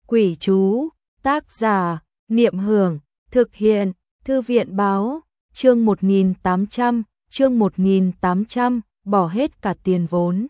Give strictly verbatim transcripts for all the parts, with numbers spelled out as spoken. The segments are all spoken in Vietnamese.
Quỷ chú, tác giả, Niệm Hưởng, thực hiện, Thư viện báo, chương một nghìn tám trăm, chương một nghìn tám trăm, bỏ hết cả tiền vốn.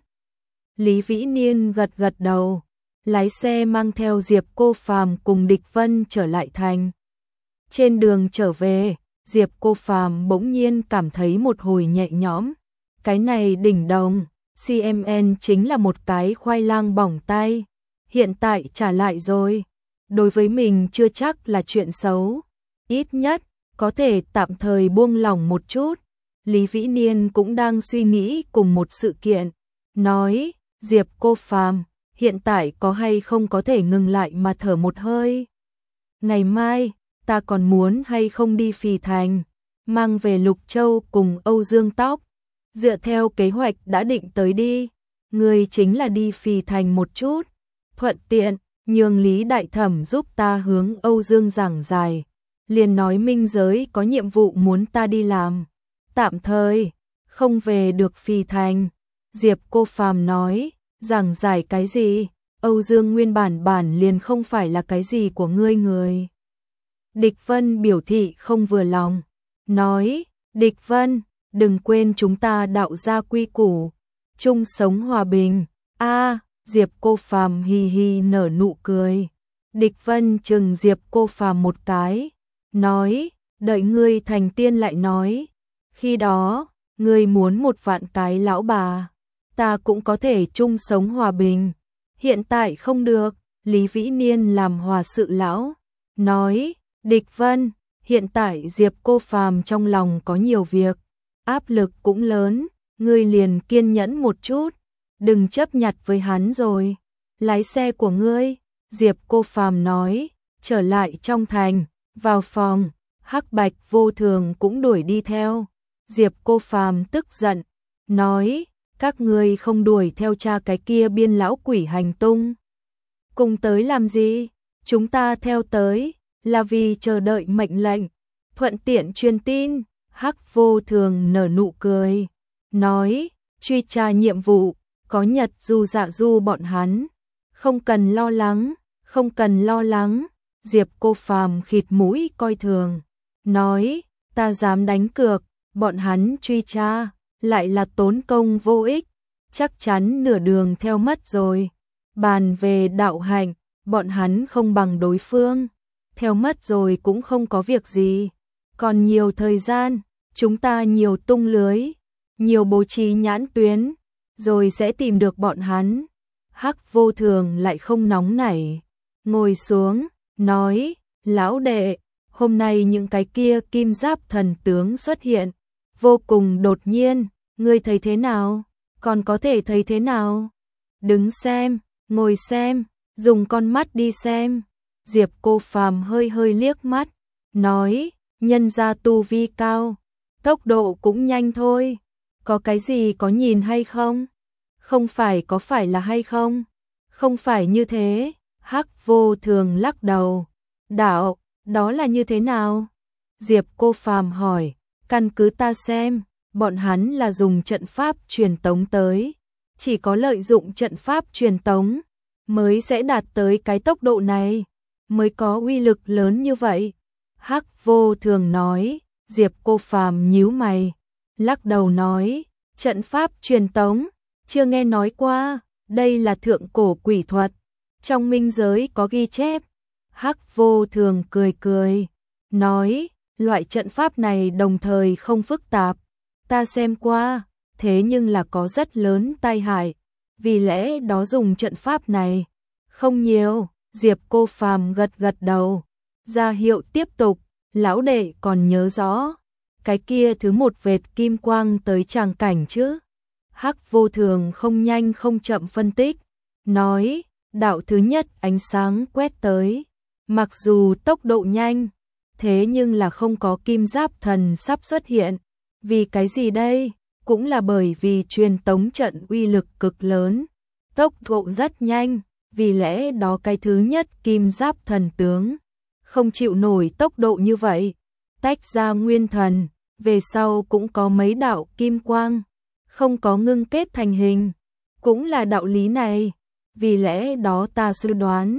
Lý Vĩ Niên gật gật đầu, lái xe mang theo Diệp Cô Phàm cùng Địch Vân trở lại thành. Trên đường trở về, Diệp Cô Phàm bỗng nhiên cảm thấy một hồi nhẹ nhõm. Cái này đỉnh đồng, xê em en chính là một cái khoai lang bỏng tay. Hiện tại trả lại rồi. Đối với mình chưa chắc là chuyện xấu. Ít nhất, có thể tạm thời buông lỏng một chút. Lý Vĩ Niên cũng đang suy nghĩ cùng một sự kiện. Nói, Diệp Cô Phàm, hiện tại có hay không có thể ngừng lại mà thở một hơi. Ngày mai, ta còn muốn hay không đi Phì Thành, mang về Lục Châu cùng Âu Dương Tóc. Dựa theo kế hoạch đã định tới đi, người chính là đi Phì Thành một chút. Thuận tiện, nhường Lý Đại Thẩm giúp ta hướng Âu Dương giảng giải. Liền nói minh giới có nhiệm vụ muốn ta đi làm. Tạm thời, không về được Phì Thành. Diệp Cô Phàm nói, giảng giải cái gì? Âu Dương nguyên bản bản liền không phải là cái gì của ngươi người. Địch Vân biểu thị không vừa lòng. Nói, Địch Vân, đừng quên chúng ta đạo ra quy củ. Chung sống hòa bình. A Diệp Cô Phàm hì hì nở nụ cười. Địch Vân chừng Diệp Cô Phàm một cái, nói, đợi ngươi thành tiên lại nói. Khi đó, ngươi muốn một vạn cái lão bà, ta cũng có thể chung sống hòa bình. Hiện tại không được. Lý Vĩ Niên làm hòa sự lão, nói, Địch Vân, hiện tại Diệp Cô Phàm trong lòng có nhiều việc, áp lực cũng lớn, ngươi liền kiên nhẫn một chút. Đừng chấp nhặt với hắn rồi. Lái xe của ngươi, Diệp Cô Phàm nói, trở lại trong thành, vào phòng, Hắc Bạch Vô Thường cũng đuổi đi theo. Diệp Cô Phàm tức giận, nói, các ngươi không đuổi theo cha cái kia biên lão quỷ hành tung. Cùng tới làm gì? Chúng ta theo tới, là vì chờ đợi mệnh lệnh, thuận tiện truyền tin. Hắc Vô Thường nở nụ cười, nói, truy tra nhiệm vụ. Có Nhật Du Dạ Du bọn hắn, không cần lo lắng, không cần lo lắng. Diệp Cô Phàm khịt mũi coi thường, nói, ta dám đánh cược, bọn hắn truy tra, lại là tốn công vô ích, chắc chắn nửa đường theo mất rồi. Bàn về đạo hạnh, bọn hắn không bằng đối phương, theo mất rồi cũng không có việc gì. Còn nhiều thời gian, chúng ta nhiều tung lưới, nhiều bố trí nhãn tuyến, rồi sẽ tìm được bọn hắn. Hắc Vô Thường lại không nóng nảy, ngồi xuống, nói, lão đệ, hôm nay những cái kia kim giáp thần tướng xuất hiện, vô cùng đột nhiên, ngươi thấy thế nào? Còn có thể thấy thế nào? Đứng xem, ngồi xem, dùng con mắt đi xem. Diệp Cô Phàm hơi hơi liếc mắt, nói, nhân gia tu vi cao, tốc độ cũng nhanh thôi. Có cái gì có nhìn hay không? Không phải có phải là hay không? Không phải như thế. Hắc Vô Thường lắc đầu. Đạo, đó là như thế nào? Diệp Cô Phàm hỏi, căn cứ ta xem, bọn hắn là dùng trận pháp truyền tống tới. Chỉ có lợi dụng trận pháp truyền tống, mới sẽ đạt tới cái tốc độ này, mới có uy lực lớn như vậy. Hắc Vô Thường nói. Diệp Cô Phàm nhíu mày, lắc đầu nói, trận pháp truyền tống, chưa nghe nói qua, đây là thượng cổ quỷ thuật, trong minh giới có ghi chép. Hắc Vô Thường cười cười, nói, loại trận pháp này đồng thời không phức tạp, ta xem qua, thế nhưng là có rất lớn tai hại, vì lẽ đó dùng trận pháp này. Không nhiều. Diệp Cô Phàm gật gật đầu, ra hiệu tiếp tục. Lão đệ còn nhớ rõ, cái kia thứ một vệt kim quang tới tràng cảnh chứ? Hắc Vô Thường không nhanh không chậm phân tích, nói, đạo thứ nhất ánh sáng quét tới, mặc dù tốc độ nhanh, thế nhưng là không có kim giáp thần sắp xuất hiện. Vì cái gì đây? Cũng là bởi vì truyền tống trận uy lực cực lớn, tốc độ rất nhanh, vì lẽ đó cái thứ nhất kim giáp thần tướng không chịu nổi tốc độ như vậy, tách ra nguyên thần, về sau cũng có mấy đạo kim quang, không có ngưng kết thành hình, cũng là đạo lý này, vì lẽ đó ta suy đoán,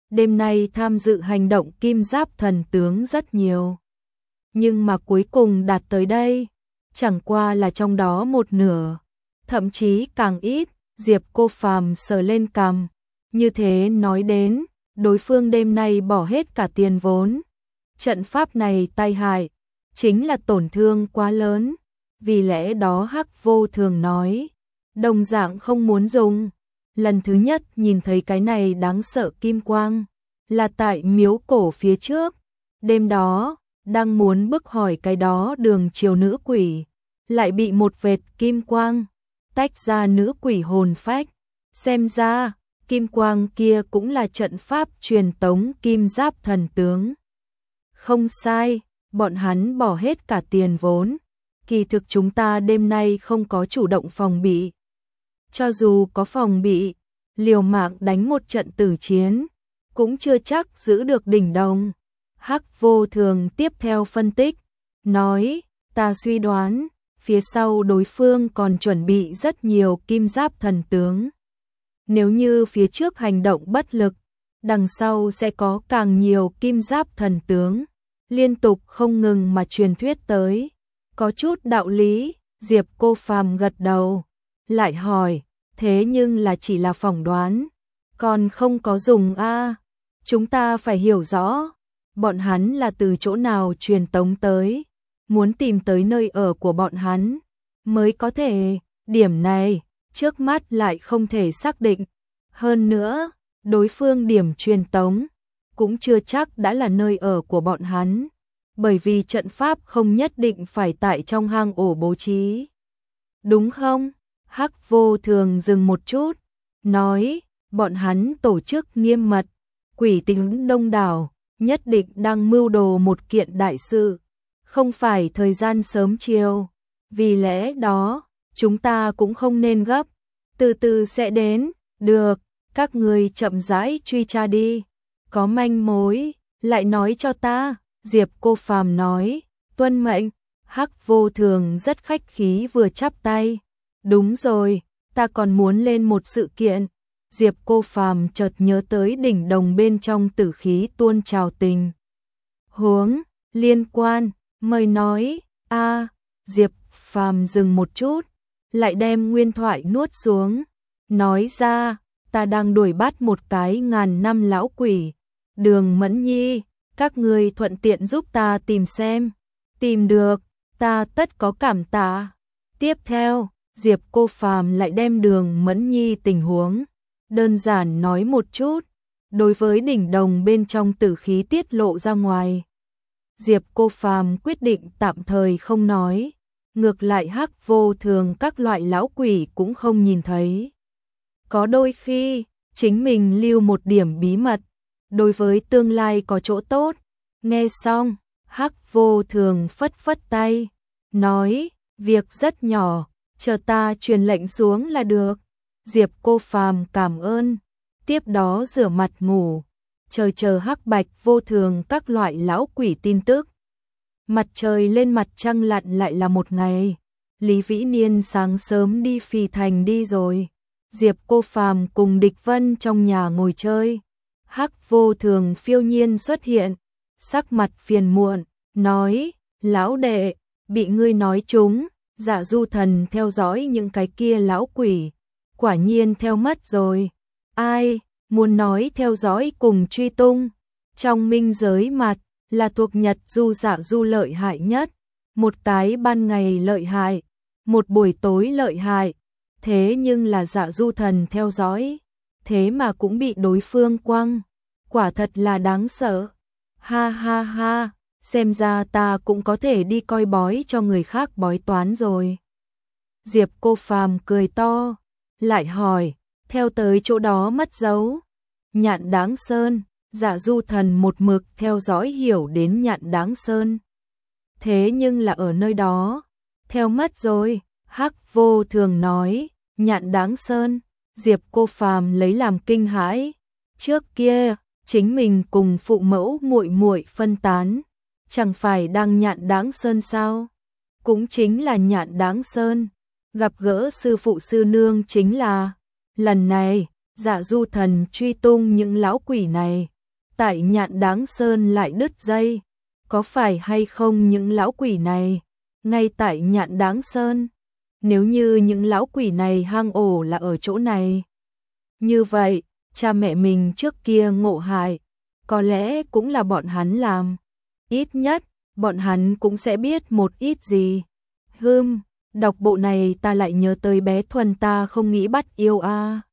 đêm nay tham dự hành động kim giáp thần tướng rất nhiều. Nhưng mà cuối cùng đạt tới đây, chẳng qua là trong đó một nửa, thậm chí càng ít. Diệp Cô Phàm sờ lên cằm, như thế nói đến, đối phương đêm nay bỏ hết cả tiền vốn. Trận pháp này tai hại, chính là tổn thương quá lớn, vì lẽ đó Hắc Vô Thường nói, đồng dạng không muốn dùng. Lần thứ nhất nhìn thấy cái này đáng sợ kim quang, là tại miếu cổ phía trước, đêm đó, đang muốn bức hỏi cái đó đường triều nữ quỷ, lại bị một vệt kim quang tách ra nữ quỷ hồn phách. Xem ra, kim quang kia cũng là trận pháp truyền tống kim giáp thần tướng. Không sai, bọn hắn bỏ hết cả tiền vốn. Kỳ thực chúng ta đêm nay không có chủ động phòng bị. Cho dù có phòng bị, liều mạng đánh một trận tử chiến, cũng chưa chắc giữ được đỉnh đồng. Hắc Vô Thường tiếp theo phân tích, nói, ta suy đoán, phía sau đối phương còn chuẩn bị rất nhiều kim giáp thần tướng. Nếu như phía trước hành động bất lực, đằng sau sẽ có càng nhiều kim giáp thần tướng, liên tục không ngừng mà truyền thuyết tới. Có chút đạo lý, Diệp Cô Phàm gật đầu, lại hỏi, thế nhưng là chỉ là phỏng đoán, còn không có dùng a. Chúng ta phải hiểu rõ, bọn hắn là từ chỗ nào truyền tống tới, muốn tìm tới nơi ở của bọn hắn, mới có thể, điểm này, trước mắt lại không thể xác định. Hơn nữa, đối phương điểm truyền tống, cũng chưa chắc đã là nơi ở của bọn hắn, bởi vì trận pháp không nhất định phải tại trong hang ổ bố trí. Đúng không? Hắc Vô Thường dừng một chút, nói, bọn hắn tổ chức nghiêm mật, quỷ tính đông đảo, nhất định đang mưu đồ một kiện đại sự, không phải thời gian sớm chiều. Vì lẽ đó, chúng ta cũng không nên gấp, từ từ sẽ đến, được, các người chậm rãi truy tra đi, có manh mối, lại nói cho ta. Diệp Cô Phàm nói, tuân mệnh. Hắc Vô Thường rất khách khí vừa chắp tay, đúng rồi, ta còn muốn lên một sự kiện. Diệp Cô Phàm chợt nhớ tới đỉnh đồng bên trong tử khí tuôn trào tình huống liên quan, mời nói. A, Diệp Phàm dừng một chút, lại đem nguyên thoại nuốt xuống, nói ra, ta đang đuổi bắt một cái ngàn năm lão quỷ, Đường Mẫn Nhi, các người thuận tiện giúp ta tìm xem, tìm được, ta tất có cảm tạ. Tiếp theo, Diệp Cô Phàm lại đem Đường Mẫn Nhi tình huống đơn giản nói một chút, đối với đỉnh đồng bên trong tử khí tiết lộ ra ngoài. Diệp Cô Phàm quyết định tạm thời không nói, ngược lại Hắc Vô Thường các loại lão quỷ cũng không nhìn thấy. Có đôi khi, chính mình lưu một điểm bí mật, đối với tương lai có chỗ tốt. Nghe xong, Hắc Vô Thường phất phất tay, nói, việc rất nhỏ, chờ ta truyền lệnh xuống là được. Diệp Cô Phàm cảm ơn, tiếp đó rửa mặt ngủ, chờ chờ Hắc Bạch Vô Thường các loại lão quỷ tin tức. Mặt trời lên mặt trăng lặn lại là một ngày. Lý Vĩ Niên sáng sớm đi Phì Thành đi rồi. Diệp Cô Phàm cùng Địch Vân trong nhà ngồi chơi. Hắc Vô Thường phiêu nhiên xuất hiện, sắc mặt phiền muộn, nói, lão đệ, bị ngươi nói trúng, Dạ Du Thần theo dõi những cái kia lão quỷ, quả nhiên theo mất rồi. Ai, muốn nói theo dõi cùng truy tung, trong minh giới mặt, là thuộc Nhật Du Dạ Du lợi hại nhất, một cái ban ngày lợi hại, một buổi tối lợi hại, thế nhưng là Dạ Du Thần theo dõi, thế mà cũng bị đối phương quăng, quả thật là đáng sợ. Ha ha ha, xem ra ta cũng có thể đi coi bói cho người khác bói toán rồi. Diệp Cô Phàm cười to, lại hỏi, theo tới chỗ đó mất dấu. Nhạn Đáng Sơn, Dạ Du Thần một mực theo dõi hiểu đến Nhạn Đáng Sơn. Thế nhưng là ở nơi đó, theo mất rồi. Hắc Vô Thường nói, Nhạn Đáng Sơn. Diệp Cô Phàm lấy làm kinh hãi. Trước kia, chính mình cùng phụ mẫu muội muội phân tán, chẳng phải đang Nhạn Đáng Sơn sao? Cũng chính là Nhạn Đáng Sơn. Gặp gỡ sư phụ sư nương chính là lần này, Dạ Du Thần truy tung những lão quỷ này, tại Nhạn Đáng Sơn lại đứt dây, có phải hay không những lão quỷ này, ngay tại Nhạn Đáng Sơn, nếu như những lão quỷ này hang ổ là ở chỗ này. Như vậy, cha mẹ mình trước kia ngộ hại, có lẽ cũng là bọn hắn làm, ít nhất, bọn hắn cũng sẽ biết một ít gì. Hừm, đọc bộ này ta lại nhớ tới bé Thuần ta không nghĩ bắt yêu a.